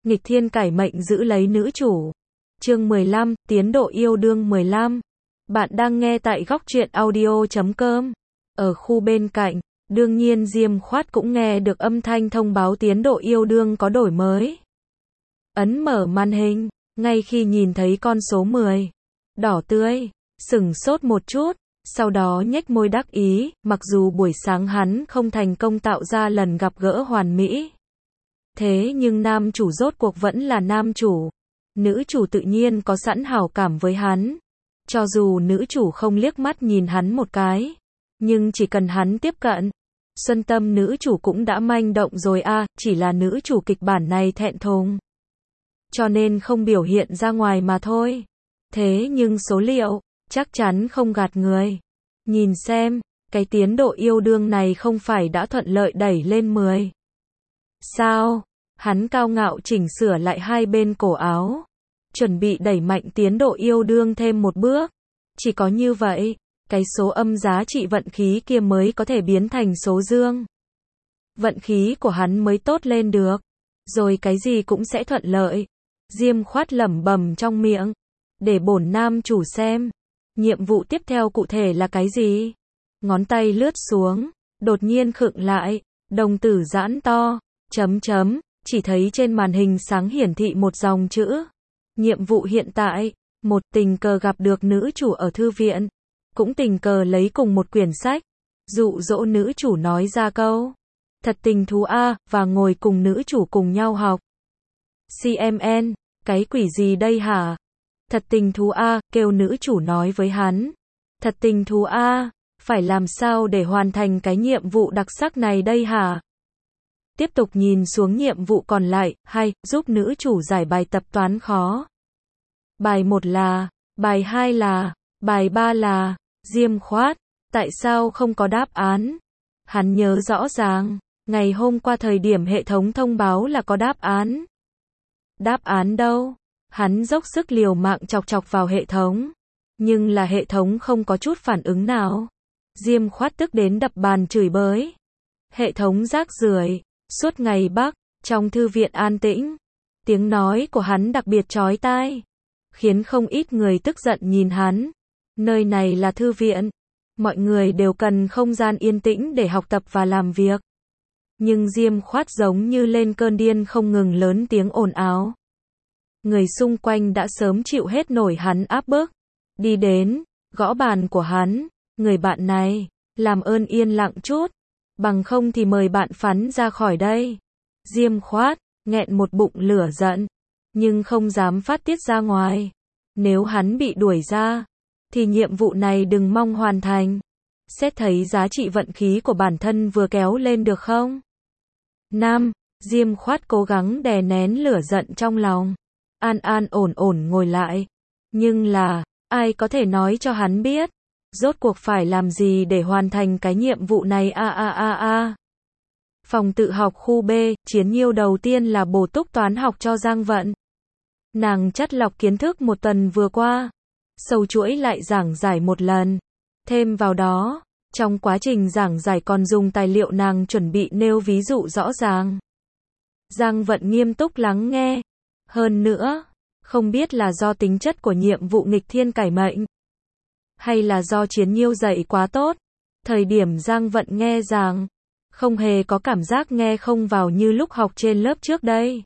nghịch thiên cải mệnh giữ lấy nữ chủ. Chương 15, tiến độ yêu đương 15. Bạn đang nghe tại góc truyện audio.com. Ở khu bên cạnh, đương nhiên Diêm Khoát cũng nghe được âm thanh thông báo tiến độ yêu đương có đổi mới. Ấn mở màn hình, ngay khi nhìn thấy con số 10, đỏ tươi, sửng sốt một chút, sau đó nhếch môi đắc ý, mặc dù buổi sáng hắn không thành công tạo ra lần gặp gỡ hoàn mỹ. Thế nhưng nam chủ rốt cuộc vẫn là nam chủ. Nữ chủ tự nhiên có sẵn hảo cảm với hắn. Cho dù nữ chủ không liếc mắt nhìn hắn một cái, nhưng chỉ cần hắn tiếp cận, xuân tâm nữ chủ cũng đã manh động rồi a, chỉ là nữ chủ kịch bản này thẹn thùng, cho nên không biểu hiện ra ngoài mà thôi. Thế nhưng số liệu, chắc chắn không gạt người. Nhìn xem, cái tiến độ yêu đương này không phải đã thuận lợi đẩy lên 10. Sao? Hắn cao ngạo chỉnh sửa lại hai bên cổ áo, chuẩn bị đẩy mạnh tiến độ yêu đương thêm một bước. Chỉ có như vậy, cái số âm giá trị vận khí kia mới có thể biến thành số dương. Vận khí của hắn mới tốt lên được, rồi cái gì cũng sẽ thuận lợi. Diêm Khoát lẩm bẩm trong miệng, để bổn nam chủ xem, nhiệm vụ tiếp theo cụ thể là cái gì? Ngón tay lướt xuống, đột nhiên khựng lại, đồng tử giãn to, chỉ thấy trên màn hình sáng hiển thị một dòng chữ. Nhiệm vụ hiện tại, một tình cờ gặp được nữ chủ ở thư viện, cũng tình cờ lấy cùng một quyển sách, dụ dỗ nữ chủ nói ra câu thật tình thú a, và ngồi cùng nữ chủ cùng nhau học. CMN, cái quỷ gì đây hả? Thật tình thú a, kêu nữ chủ nói với hắn. Thật tình thú a, phải làm sao để hoàn thành cái nhiệm vụ đặc sắc này đây hả? Tiếp tục nhìn xuống nhiệm vụ còn lại, hay, giúp nữ chủ giải bài tập toán khó. Bài 1 là, bài 2 là, bài 3 là, Diêm Khoát, tại sao không có đáp án? Hắn nhớ rõ ràng, ngày hôm qua thời điểm hệ thống thông báo là có đáp án. Đáp án đâu? Hắn dốc sức liều mạng chọc vào hệ thống, nhưng là hệ thống không có chút phản ứng nào. Diêm Khoát tức đến đập bàn chửi bới. Hệ thống rác rưởi. Suốt ngày Bắc, trong thư viện an tĩnh, tiếng nói của hắn đặc biệt chói tai, khiến không ít người tức giận nhìn hắn. Nơi này là thư viện, mọi người đều cần không gian yên tĩnh để học tập và làm việc. Nhưng Diêm Khoát giống như lên cơn điên không ngừng lớn tiếng ồn ào. Người xung quanh đã sớm chịu hết nổi hắn áp bức. Đi đến, gõ bàn của hắn, người bạn này, làm ơn yên lặng chút. Bằng không thì mời bạn phắn ra khỏi đây. Diêm Khoát, nghẹn một bụng lửa giận, nhưng không dám phát tiết ra ngoài. Nếu hắn bị đuổi ra, thì nhiệm vụ này đừng mong hoàn thành. Xét thấy giá trị vận khí của bản thân vừa kéo lên được không? Nam, Diêm Khoát cố gắng đè nén lửa giận trong lòng. An ổn ngồi lại. Nhưng là, ai có thể nói cho hắn biết? Rốt cuộc phải làm gì để hoàn thành cái nhiệm vụ này a. Phòng tự học khu B, Chiến Nhiêu đầu tiên là bổ túc toán học cho Giang Vận. Nàng chắt lọc kiến thức một tuần vừa qua, sâu chuỗi lại giảng giải một lần. Thêm vào đó, trong quá trình giảng giải còn dùng tài liệu nàng chuẩn bị nêu ví dụ rõ ràng. Giang Vận nghiêm túc lắng nghe. Hơn nữa, không biết là do tính chất của nhiệm vụ nghịch thiên cải mệnh, hay là do Chiến Nhiêu dạy quá tốt. Thời điểm Giang Vận nghe giảng, không hề có cảm giác nghe không vào như lúc học trên lớp trước đây.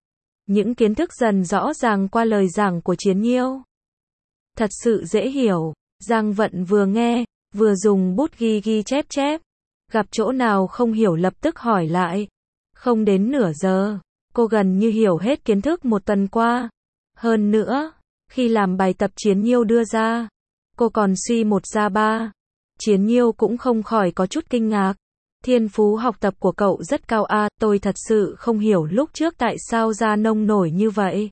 Những kiến thức dần rõ ràng qua lời giảng của Chiến Nhiêu. Thật sự dễ hiểu, Giang Vận vừa nghe, vừa dùng bút ghi chép. Gặp chỗ nào không hiểu lập tức hỏi lại. Không đến nửa giờ, cô gần như hiểu hết kiến thức một tuần qua. Hơn nữa, khi làm bài tập Chiến Nhiêu đưa ra, cô còn suy 1 ra 3. Chiến Nhiêu cũng không khỏi có chút kinh ngạc. Thiên phú học tập của cậu rất cao a, tôi thật sự không hiểu lúc trước tại sao ra nông nổi như vậy.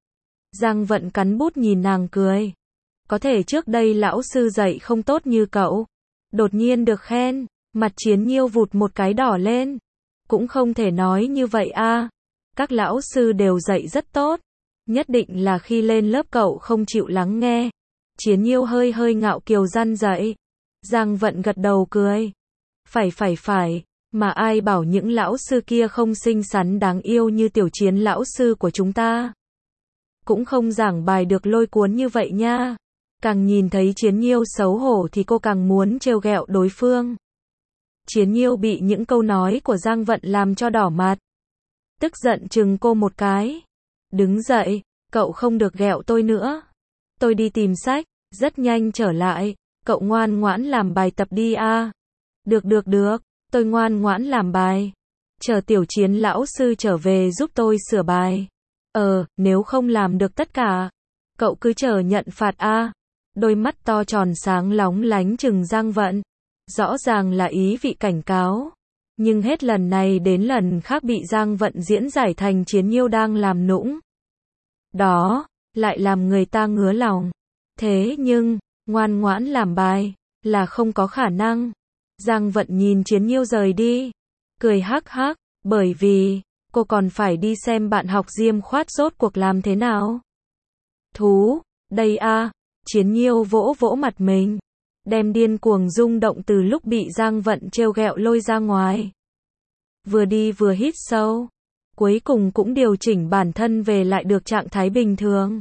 Giang Vận cắn bút nhìn nàng cười. Có thể trước đây lão sư dạy không tốt như cậu. Đột nhiên được khen, mặt Chiến Nhiêu vụt một cái đỏ lên. Cũng không thể nói như vậy a. Các lão sư đều dạy rất tốt. Nhất định là khi lên lớp cậu không chịu lắng nghe. Chiến Nhiêu hơi ngạo kiều răn dậy. Giang Vận gật đầu cười. Phải. Mà ai bảo những lão sư kia không xinh xắn đáng yêu như Tiểu Chiến lão sư của chúng ta. Cũng không giảng bài được lôi cuốn như vậy nha. Càng nhìn thấy Chiến Nhiêu xấu hổ thì cô càng muốn trêu ghẹo đối phương. Chiến Nhiêu bị những câu nói của Giang Vận làm cho đỏ mặt. Tức giận chừng cô một cái. Đứng dậy, cậu không được ghẹo tôi nữa. Tôi đi tìm sách, rất nhanh trở lại. Cậu ngoan ngoãn làm bài tập đi a. Được, tôi ngoan ngoãn làm bài. Chờ Tiểu Chiến lão sư trở về giúp tôi sửa bài. Nếu không làm được tất cả, cậu cứ chờ nhận phạt a. Đôi mắt to tròn sáng lóng lánh chừng Giang Vận. Rõ ràng là ý vị cảnh cáo. Nhưng hết lần này đến lần khác bị Giang Vận diễn giải thành Chiến Nhiêu đang làm nũng. Đó, lại làm người ta ngứa lòng. Thế nhưng, ngoan ngoãn làm bài, là không có khả năng. Giang Vận nhìn Chiến Nhiêu rời đi. Cười hắc hắc, bởi vì, cô còn phải đi xem bạn học Diêm Khoát rốt cuộc làm thế nào. Đây a. Chiến Nhiêu vỗ vỗ mặt mình. Đem điên cuồng rung động từ lúc bị Giang Vận trêu ghẹo lôi ra ngoài. Vừa đi vừa hít sâu. Cuối cùng cũng điều chỉnh bản thân về lại được trạng thái bình thường.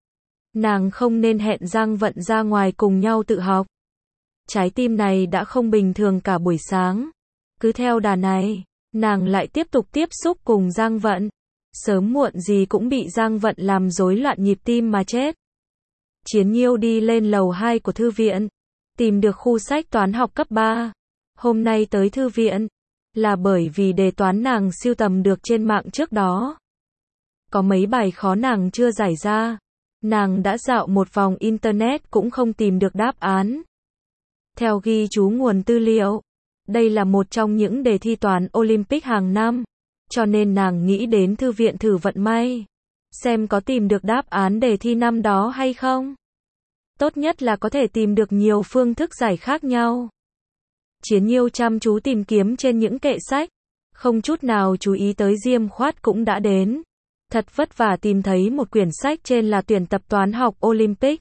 Nàng không nên hẹn Giang Vận ra ngoài cùng nhau tự học. Trái tim này đã không bình thường cả buổi sáng. Cứ theo đà này, nàng lại tiếp tục tiếp xúc cùng Giang Vận. Sớm muộn gì cũng bị Giang Vận làm rối loạn nhịp tim mà chết. Chiến Nhiêu đi lên lầu 2 của thư viện. Tìm được khu sách toán học cấp 3. Hôm nay tới thư viện là bởi vì đề toán nàng sưu tầm được trên mạng trước đó. Có mấy bài khó nàng chưa giải ra. Nàng đã dạo một vòng internet cũng không tìm được đáp án. Theo ghi chú nguồn tư liệu, đây là một trong những đề thi toán Olympic hàng năm, cho nên nàng nghĩ đến thư viện thử vận may, xem có tìm được đáp án đề thi năm đó hay không. Tốt nhất là có thể tìm được nhiều phương thức giải khác nhau. Chiến Nhiêu chăm chú tìm kiếm trên những kệ sách, không chút nào chú ý tới Diêm Khoát cũng đã đến. Thật vất vả tìm thấy một quyển sách trên là tuyển tập toán học Olympic.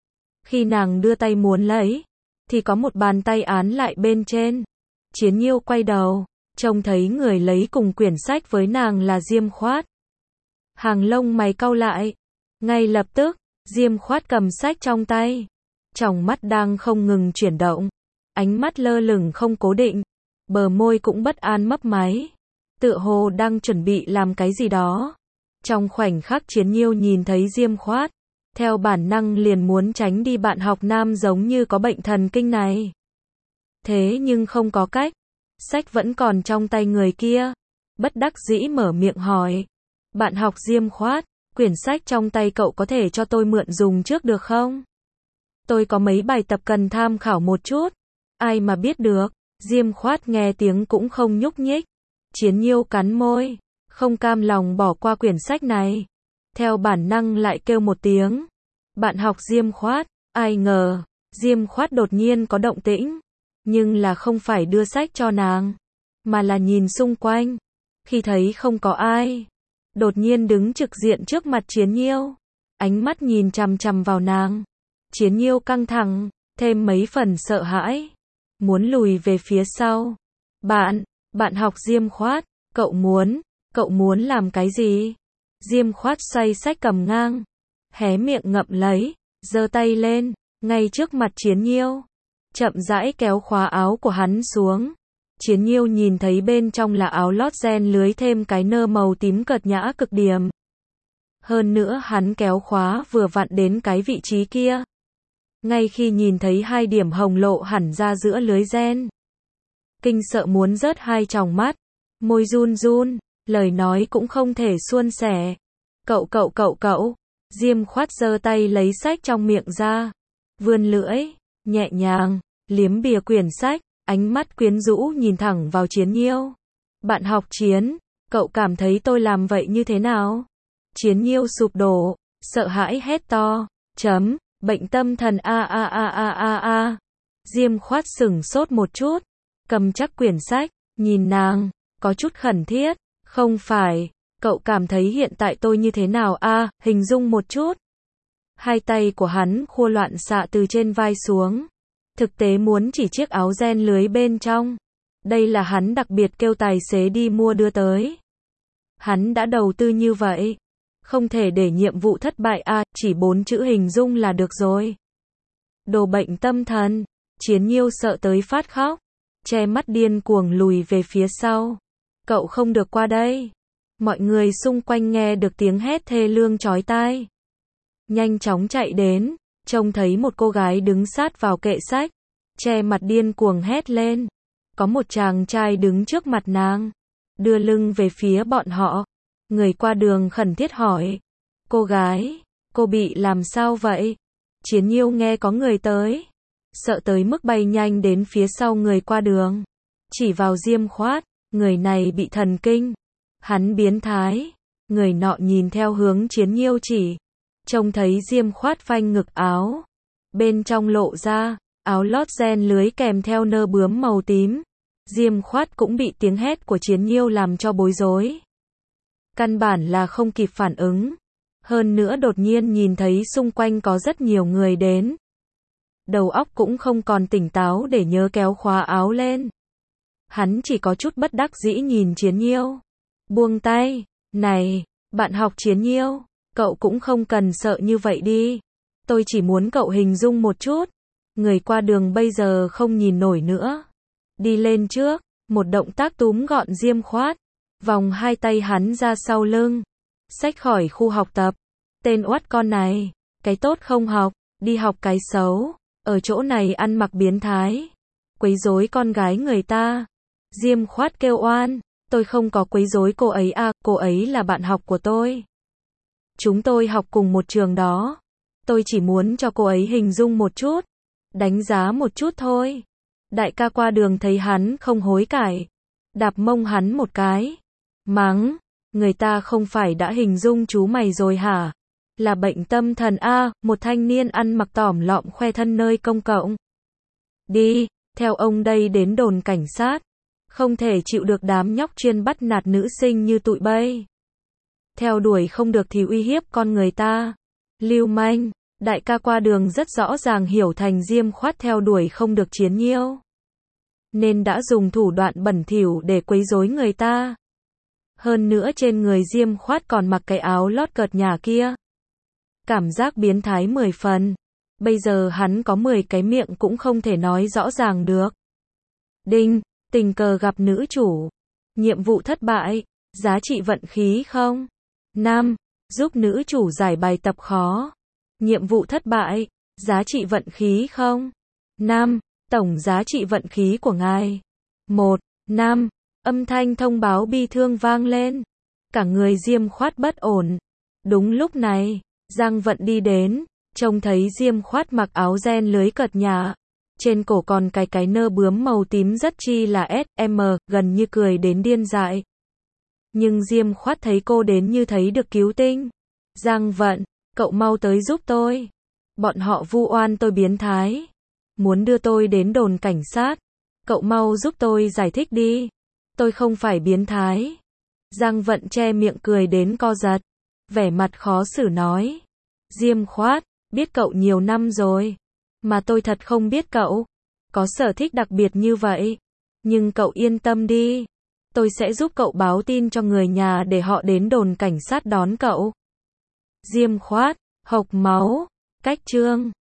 Khi nàng đưa tay muốn lấy, thì có một bàn tay án lại bên trên. Chiến Nhiêu quay đầu, trông thấy người lấy cùng quyển sách với nàng là Diêm Khoát. Hàng lông mày cau lại. Ngay lập tức, Diêm Khoát cầm sách trong tay. Tròng mắt đang không ngừng chuyển động. Ánh mắt lơ lửng không cố định. Bờ môi cũng bất an mấp máy. Tựa hồ đang chuẩn bị làm cái gì đó. Trong khoảnh khắc Chiến Nhiêu nhìn thấy Diêm Khoát, theo bản năng liền muốn tránh đi bạn học nam giống như có bệnh thần kinh này. Thế nhưng không có cách. Sách vẫn còn trong tay người kia. Bất đắc dĩ mở miệng hỏi. Bạn học Diêm Khoát, quyển sách trong tay cậu có thể cho tôi mượn dùng trước được không? Tôi có mấy bài tập cần tham khảo một chút. Ai mà biết được. Diêm Khoát nghe tiếng cũng không nhúc nhích. Chiến Nhiêu cắn môi, không cam lòng bỏ qua quyển sách này. Theo bản năng lại kêu một tiếng. Bạn học Diêm Khoát. Ai ngờ, Diêm Khoát đột nhiên có động tĩnh. Nhưng là không phải đưa sách cho nàng, mà là nhìn xung quanh. Khi thấy không có ai, đột nhiên đứng trực diện trước mặt Chiến Nhiêu. Ánh mắt nhìn chằm chằm vào nàng. Chiến Nhiêu căng thẳng, thêm mấy phần sợ hãi. Muốn lùi về phía sau. Bạn học Diêm Khoát, cậu muốn làm cái gì? Diêm Khoát xoay sách cầm ngang, hé miệng ngậm lấy, giơ tay lên, ngay trước mặt Chiến Nhiêu. Chậm rãi kéo khóa áo của hắn xuống. Chiến Nhiêu nhìn thấy bên trong là áo lót ren lưới thêm cái nơ màu tím cợt nhã cực điểm. Hơn nữa hắn kéo khóa vừa vặn đến cái vị trí kia. Ngay khi nhìn thấy hai điểm hồng lộ hẳn ra giữa lưới ren, kinh sợ muốn rớt hai tròng mắt, môi run run, lời nói cũng không thể suôn sẻ. Cậu. Diêm Khoát giơ tay lấy sách trong miệng ra, vươn lưỡi, nhẹ nhàng liếm bìa quyển sách, ánh mắt quyến rũ nhìn thẳng vào Chiến Nhiêu. Bạn học Chiến, cậu cảm thấy tôi làm vậy như thế nào? Chiến Nhiêu sụp đổ, sợ hãi hét to, bệnh tâm thần a. Diêm Khoát sửng sốt một chút, cầm chắc quyển sách, nhìn nàng, có chút khẩn thiết. Không phải, cậu cảm thấy hiện tại tôi như thế nào a? Hình dung một chút. Hai tay của hắn khua loạn xạ từ trên vai xuống. Thực tế muốn chỉ chiếc áo ren lưới bên trong. Đây là hắn đặc biệt kêu tài xế đi mua đưa tới. Hắn đã đầu tư như vậy. Không thể để nhiệm vụ thất bại à, chỉ 4 chữ hình dung là được rồi. Đồ bệnh tâm thần. Chiến Nhiêu sợ tới phát khóc. Che mắt điên cuồng lùi về phía sau. Cậu không được qua đây. Mọi người xung quanh nghe được tiếng hét thê lương chói tai. Nhanh chóng chạy đến. Trông thấy một cô gái đứng sát vào kệ sách. Che mặt điên cuồng hét lên. Có một chàng trai đứng trước mặt nàng. Đưa lưng về phía bọn họ. Người qua đường khẩn thiết hỏi. Cô gái, cô bị làm sao vậy? Chiến Nhiêu nghe có người tới. Sợ tới mức bay nhanh đến phía sau người qua đường. Chỉ vào Diêm Khoát. Người này bị thần kinh. Hắn biến thái. Người nọ nhìn theo hướng Chiến Nhiêu chỉ. Trông thấy Diêm Khoát phanh ngực áo. Bên trong lộ ra. Áo lót ren lưới kèm theo nơ bướm màu tím. Diêm Khoát cũng bị tiếng hét của Chiến Nhiêu làm cho bối rối. Căn bản là không kịp phản ứng. Hơn nữa đột nhiên nhìn thấy xung quanh có rất nhiều người đến. Đầu óc cũng không còn tỉnh táo để nhớ kéo khóa áo lên. Hắn chỉ có chút bất đắc dĩ nhìn Chiến Nhiêu. Buông tay. Này, bạn học Chiến Nhiêu, cậu cũng không cần sợ như vậy đi. Tôi chỉ muốn cậu hình dung một chút. Người qua đường bây giờ không nhìn nổi nữa. Đi lên trước, một động tác túm gọn Diêm Khoát. Vòng hai tay hắn ra sau lưng. Xách khỏi khu học tập. Tên oắt con này, cái tốt không học, đi học cái xấu. Ở chỗ này ăn mặc biến thái. Quấy rối con gái người ta. Diêm Khoát kêu oan. Tôi không có quấy rối cô ấy à, cô ấy là bạn học của tôi. Chúng tôi học cùng một trường đó. Tôi chỉ muốn cho cô ấy hình dung một chút. Đánh giá một chút thôi. Đại ca qua đường thấy hắn không hối cải. Đạp mông hắn một cái. Mắng. Người ta không phải đã hình dung chú mày rồi hả? Là bệnh tâm thần a, một thanh niên ăn mặc tỏm lọm khoe thân nơi công cộng. Đi, theo ông đây đến đồn cảnh sát. Không thể chịu được đám nhóc chuyên bắt nạt nữ sinh như tụi bay. Theo đuổi không được thì uy hiếp con người ta. Lưu manh. Đại ca qua đường rất rõ ràng hiểu thành Diêm Khoát theo đuổi không được Chiến Nhiêu. Nên đã dùng thủ đoạn bẩn thỉu để quấy rối người ta. Hơn nữa trên người Diêm Khoát còn mặc cái áo lót cợt nhả kia. Cảm giác biến thái 10 phần. Bây giờ hắn có 10 cái miệng cũng không thể nói rõ ràng được. Đinh, tình cờ gặp nữ chủ. Nhiệm vụ thất bại. Giá trị vận khí không? 5. Giúp nữ chủ giải bài tập khó. Nhiệm vụ thất bại. Giá trị vận khí không? 5. Tổng giá trị vận khí của ngài. 1. 5. Âm thanh thông báo bi thương vang lên. Cả người Diêm Khoát bất ổn. Đúng lúc này, Giang Vận đi đến, trông thấy Diêm Khoát mặc áo ren lưới cợt nhả. Trên cổ còn cái nơ bướm màu tím rất chi là SM, gần như cười đến điên dại. Nhưng Diêm Khoát thấy cô đến như thấy được cứu tinh. Giang Vận, cậu mau tới giúp tôi. Bọn họ vu oan tôi biến thái. Muốn đưa tôi đến đồn cảnh sát. Cậu mau giúp tôi giải thích đi. Tôi không phải biến thái. Giang Vận che miệng cười đến co giật. Vẻ mặt khó xử nói. Diêm Khoát, biết cậu nhiều năm rồi. Mà tôi thật không biết cậu. Có sở thích đặc biệt như vậy. Nhưng cậu yên tâm đi. Tôi sẽ giúp cậu báo tin cho người nhà để họ đến đồn cảnh sát đón cậu. Diêm Khoát, hộc máu. Cách chương